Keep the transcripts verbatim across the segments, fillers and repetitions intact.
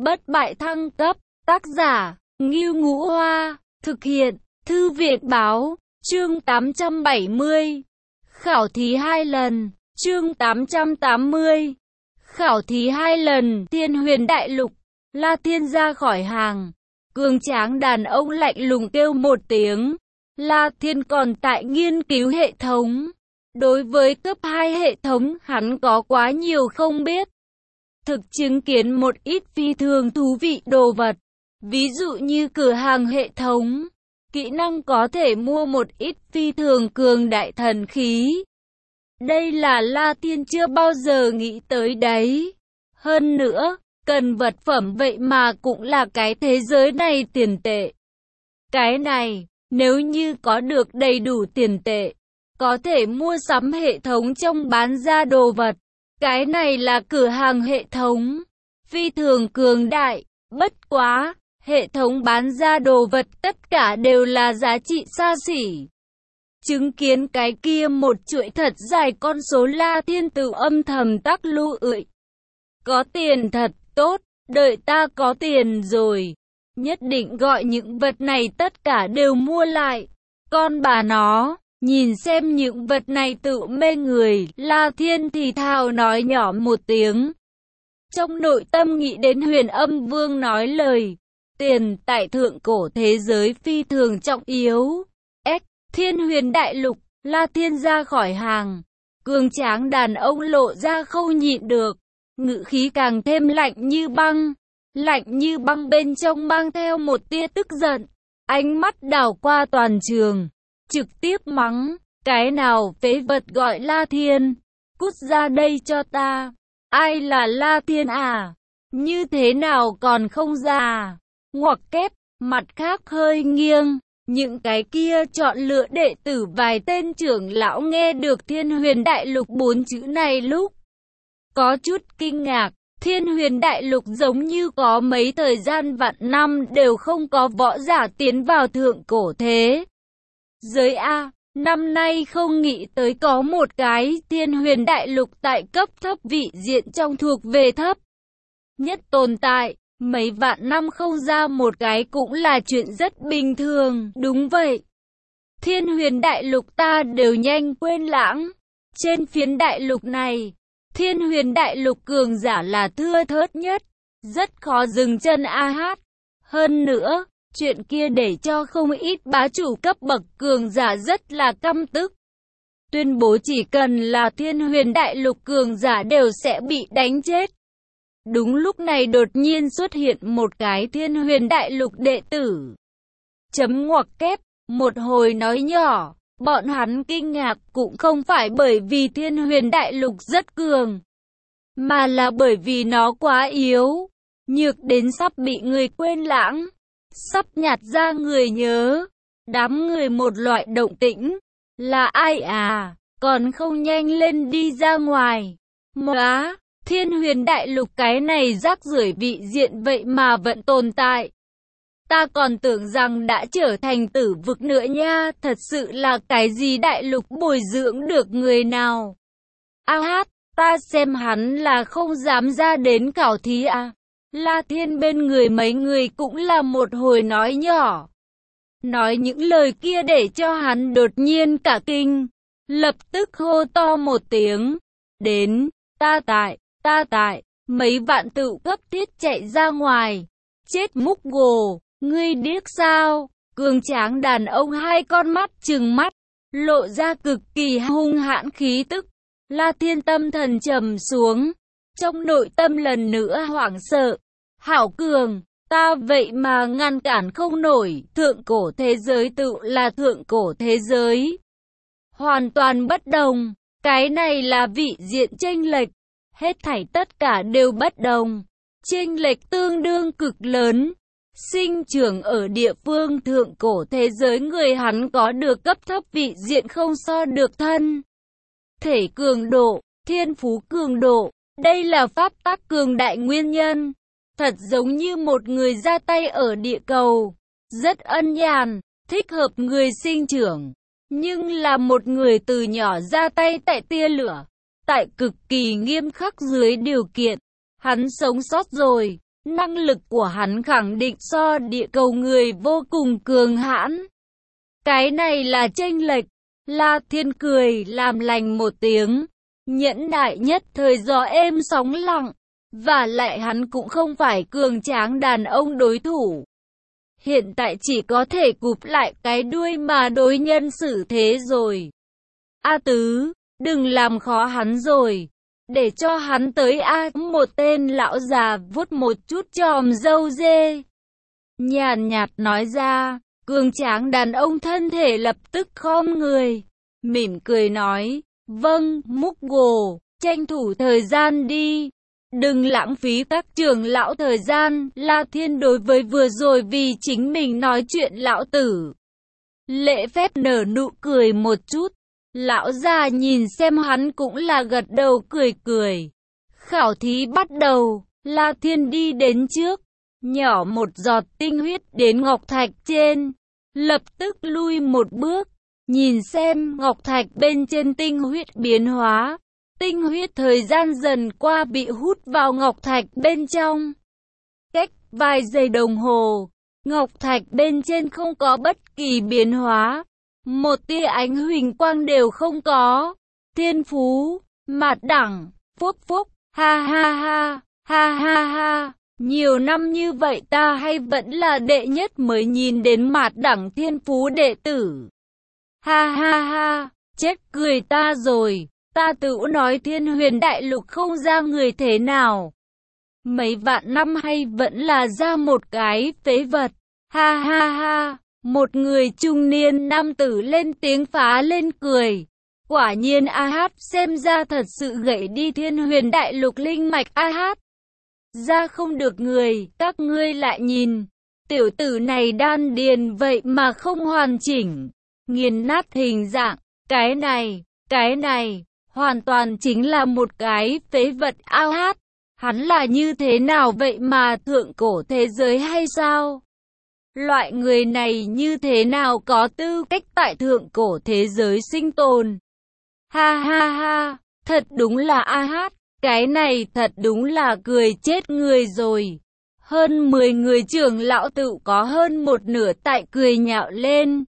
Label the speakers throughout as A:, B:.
A: Bất bại thăng cấp, tác giả, Ngưu Ngũ Hoa, thực hiện, Thư viện Báo, chương tám trăm bảy mươi. Khảo thí hai lần, chương tám trăm tám mươi. Khảo thí hai lần, Thiên Huyền Đại Lục, La Thiên ra khỏi hàng. Cường tráng đàn ông lạnh lùng kêu một tiếng. La Thiên còn tại nghiên cứu hệ thống. Đối với cấp hai hệ thống, hắn có quá nhiều không biết. Thực chứng kiến một ít phi thường thú vị đồ vật. Ví dụ như cửa hàng hệ thống. Kỹ năng có thể mua một ít phi thường cường đại thần khí. Đây là La Thiên chưa bao giờ nghĩ tới đấy. Hơn nữa, cần vật phẩm vậy mà cũng là cái thế giới này tiền tệ. Cái này, nếu như có được đầy đủ tiền tệ, có thể mua sắm hệ thống trong bán ra đồ vật. Cái này là cửa hàng hệ thống, phi thường cường đại, bất quá, hệ thống bán ra đồ vật tất cả đều là giá trị xa xỉ. Chứng kiến cái kia một chuỗi thật dài con số, La Thiên tự âm thầm tắc lưu ưỡi. Có tiền thật tốt, đợi ta có tiền rồi, nhất định gọi những vật này tất cả đều mua lại. Con bà nó, nhìn xem những vật này tự mê người, La Thiên thì thào nói nhỏ một tiếng. Trong nội tâm nghĩ đến Huyền Âm Vương nói lời, tiền tại thượng cổ thế giới phi thường trọng yếu. Ếch, Thiên Huyền Đại Lục, La Thiên ra khỏi hàng. Cường tráng đàn ông lộ ra không nhịn được, ngữ khí càng thêm lạnh như băng. Lạnh như băng bên trong mang theo một tia tức giận. Ánh mắt đảo qua toàn trường, trực tiếp mắng, cái nào phế vật gọi La Thiên, cút ra đây cho ta. Ai là La Thiên à? Như thế nào còn không ra? Ngoặc kép, mặt khác hơi nghiêng. Những cái kia chọn lựa đệ tử vài tên trưởng lão nghe được Thiên Huyền Đại Lục bốn chữ này lúc có chút kinh ngạc. Thiên Huyền Đại Lục giống như có mấy thời gian vạn năm đều không có võ giả tiến vào thượng cổ thế giới A. Năm nay không nghĩ tới có một cái Thiên Huyền Đại Lục tại cấp thấp vị diện trong thuộc về thấp nhất tồn tại. Mấy vạn năm không ra một cái cũng là chuyện rất bình thường. Đúng vậy, Thiên Huyền Đại Lục ta đều nhanh quên lãng. Trên phiến đại lục này, Thiên Huyền Đại Lục cường giả là thưa thớt nhất, rất khó dừng chân a hát. Hơn nữa, chuyện kia để cho không ít bá chủ cấp bậc cường giả rất là căm tức. Tuyên bố chỉ cần là Thiên Huyền Đại Lục cường giả đều sẽ bị đánh chết. Đúng lúc này đột nhiên xuất hiện một cái Thiên Huyền Đại Lục đệ tử. Chấm ngoặc kép, một hồi nói nhỏ, bọn hắn kinh ngạc cũng không phải bởi vì Thiên Huyền Đại Lục rất cường, mà là bởi vì nó quá yếu, nhược đến sắp bị người quên lãng, sắp nhạt ra người nhớ. Đám người một loại động tĩnh, là ai à, còn không nhanh lên đi ra ngoài. Móa, Thiên Huyền Đại Lục cái này rác rưởi vị diện vậy mà vẫn tồn tại. Ta còn tưởng rằng đã trở thành tử vực nữa nha, thật sự là cái gì đại lục bồi dưỡng được người nào. A hát, ta xem hắn là không dám ra đến khảo thí à. La Thiên bên người mấy người cũng là một hồi nói nhỏ. Nói những lời kia để cho hắn đột nhiên cả kinh. Lập tức hô to một tiếng. Đến, ta tại, ta tại, mấy vạn tự cấp thiết chạy ra ngoài. Chết múc gồ, ngươi điếc sao? Cường tráng đàn ông hai con mắt trừng mắt, lộ ra cực kỳ hung hãn khí tức. La Thiên tâm thần trầm xuống, trong nội tâm lần nữa hoảng sợ. Hảo cường, ta vậy mà ngăn cản không nổi. Thượng cổ thế giới tự là thượng cổ thế giới, hoàn toàn bất đồng. Cái này là vị diện chênh lệch, hết thảy tất cả đều bất đồng, chênh lệch tương đương cực lớn. Sinh trưởng ở địa phương thượng cổ thế giới người hắn có được cấp thấp vị diện không so được thân thể cường độ, thiên phú cường độ. Đây là pháp tắc cường đại nguyên nhân. Thật giống như một người ra tay ở địa cầu, rất ân nhàn, thích hợp người sinh trưởng. Nhưng là một người từ nhỏ ra tay tại tia lửa, tại cực kỳ nghiêm khắc dưới điều kiện, hắn sống sót rồi. Năng lực của hắn khẳng định so địa cầu người vô cùng cường hãn. Cái này là chênh lệch. La Thiên cười làm lành một tiếng. Nhẫn nại nhất thời gió êm sóng lặng. Và lại hắn cũng không phải cường tráng đàn ông đối thủ. Hiện tại chỉ có thể cụp lại cái đuôi mà đối nhân xử thế rồi. A Tứ, đừng làm khó hắn rồi. Để cho hắn tới a. Một tên lão già vuốt một chút chòm râu dê. Nhàn nhạt nói ra. Cường tráng đàn ông thân thể lập tức khom người. Mỉm cười nói. Vâng, Múc Gồ, tranh thủ thời gian đi. Đừng lãng phí các trưởng lão thời gian. La Thiên đối với vừa rồi vì chính mình nói chuyện lão tử. Lễ phép nở nụ cười một chút. Lão già nhìn xem hắn cũng là gật đầu cười cười. Khảo thí bắt đầu. La Thiên đi đến trước. Nhỏ một giọt tinh huyết đến ngọc thạch trên. Lập tức lui một bước. Nhìn xem ngọc thạch bên trên tinh huyết biến hóa. Tinh huyết thời gian dần qua bị hút vào ngọc thạch bên trong. Cách vài giây đồng hồ, ngọc thạch bên trên không có bất kỳ biến hóa. Một tia ánh huỳnh quang đều không có. Thiên phú, mạt đẳng, phúc phúc, ha ha ha, ha ha ha. Nhiều năm như vậy ta hay vẫn là đệ nhất mới nhìn đến mạt đẳng thiên phú đệ tử. Ha ha ha, chết cười ta rồi. Ta tự nói Thiên Huyền Đại Lục không ra người thế nào. Mấy vạn năm hay vẫn là ra một cái phế vật. Ha ha ha, một người trung niên nam tử lên tiếng phá lên cười. Quả nhiên A Hát xem ra thật sự gãy đi Thiên Huyền Đại Lục linh mạch A Hát. Ra không được người, các ngươi lại nhìn. Tiểu tử này đan điền vậy mà không hoàn chỉnh. Nghiền nát hình dạng, cái này, cái này. Hoàn toàn chính là một cái phế vật A Hát. Hắn là như thế nào vậy mà thượng cổ thế giới hay sao? Loại người này như thế nào có tư cách tại thượng cổ thế giới sinh tồn? Ha ha ha, thật đúng là A Hát. Cái này thật đúng là cười chết người rồi. Hơn mười người trưởng lão tự có hơn một nửa tại cười nhạo lên.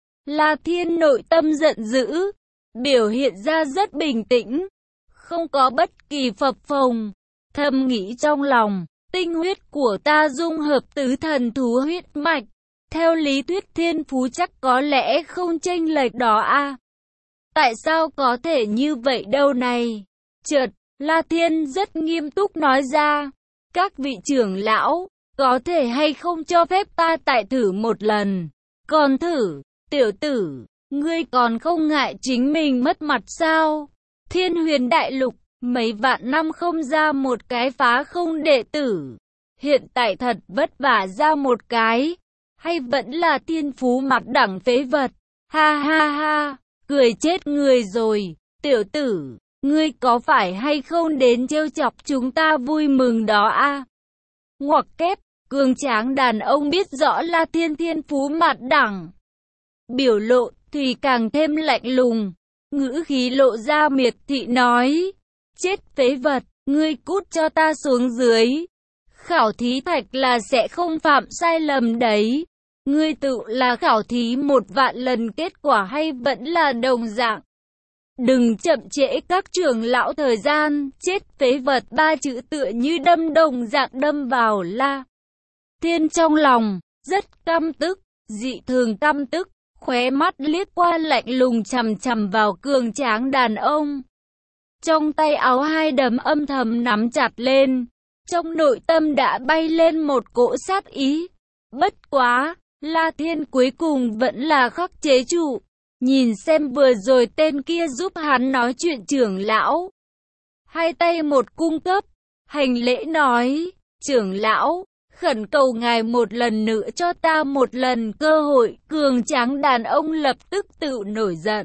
A: La Thiên nội tâm giận dữ. Biểu hiện ra rất bình tĩnh, không có bất kỳ phập phồng, thầm nghĩ trong lòng, tinh huyết của ta dung hợp tứ thần thú huyết mạch, theo lý thuyết thiên phú chắc có lẽ không chênh lệch đó a. Tại sao có thể như vậy đâu này? Chợt, La Thiên rất nghiêm túc nói ra, các vị trưởng lão, có thể hay không cho phép ta tại thử một lần, còn thử, tiểu tử. Ngươi còn không ngại chính mình mất mặt sao? Thiên Huyền Đại Lục, mấy vạn năm không ra một cái phá không đệ tử. Hiện tại thật vất vả ra một cái. Hay vẫn là thiên phú mặt đẳng phế vật? Ha ha ha, cười chết người rồi. Tiểu tử, ngươi có phải hay không đến trêu chọc chúng ta vui mừng đó a? À? Ngoặc kép, cường tráng đàn ông biết rõ là thiên thiên phú mặt đẳng. Biểu lộ thì càng thêm lạnh lùng, ngữ khí lộ ra miệt thị nói, chết phế vật, ngươi cút cho ta xuống dưới. Khảo thí thạch là sẽ không phạm sai lầm đấy. Ngươi tự là khảo thí một vạn lần kết quả hay vẫn là đồng dạng. Đừng chậm trễ các trưởng lão thời gian, chết phế vật ba chữ tựa như đâm đồng dạng đâm vào La Thiên trong lòng, rất căm tức, dị thường căm tức. Khóe mắt liếc qua lạnh lùng chằm chằm vào cường tráng đàn ông. Trong tay áo hai đấm âm thầm nắm chặt lên. Trong nội tâm đã bay lên một cỗ sát ý. Bất quá, La Thiên cuối cùng vẫn là khắc chế trụ. Nhìn xem vừa rồi tên kia giúp hắn nói chuyện trưởng lão. Hai tay một cung cấp, hành lễ nói, trưởng lão. Khẩn cầu ngài một lần nữa cho ta một lần cơ hội. Cường tráng đàn ông lập tức tự nổi giận.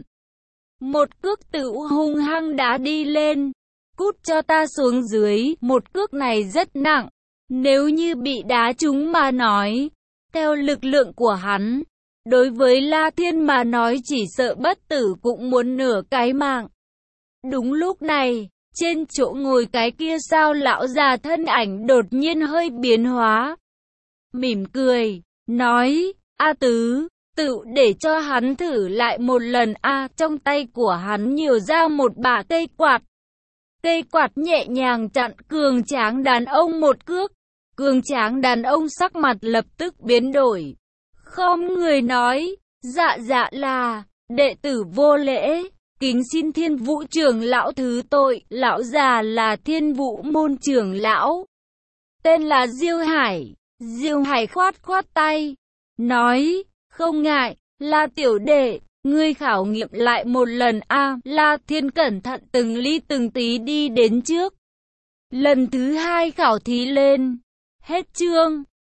A: Một cước tự hung hăng đá đi lên. Cút cho ta xuống dưới. Một cước này rất nặng. Nếu như bị đá trúng mà nói, theo lực lượng của hắn, đối với La Thiên mà nói chỉ sợ bất tử cũng muốn nửa cái mạng. Đúng lúc này, Trên chỗ ngồi cái kia sao lão già thân ảnh đột nhiên hơi biến hóa. Mỉm cười, nói, A Tứ, tự để cho hắn thử lại một lần a. Trong tay của hắn nhiều ra một bả cây quạt. Cây quạt nhẹ nhàng chặn cường tráng đàn ông một cước. Cường tráng đàn ông sắc mặt lập tức biến đổi. Khom người nói, dạ dạ là, đệ tử vô lễ, kính xin Thiên Vũ trưởng lão thứ tội, lão già là Thiên Vũ môn trưởng lão. Tên là Diêu Hải. Diêu Hải khoát khoát tay, nói, không ngại, La tiểu đệ, ngươi khảo nghiệm lại một lần a. La Thiên cẩn thận từng ly từng tí đi đến trước. Lần thứ hai khảo thí lên. Hết chương.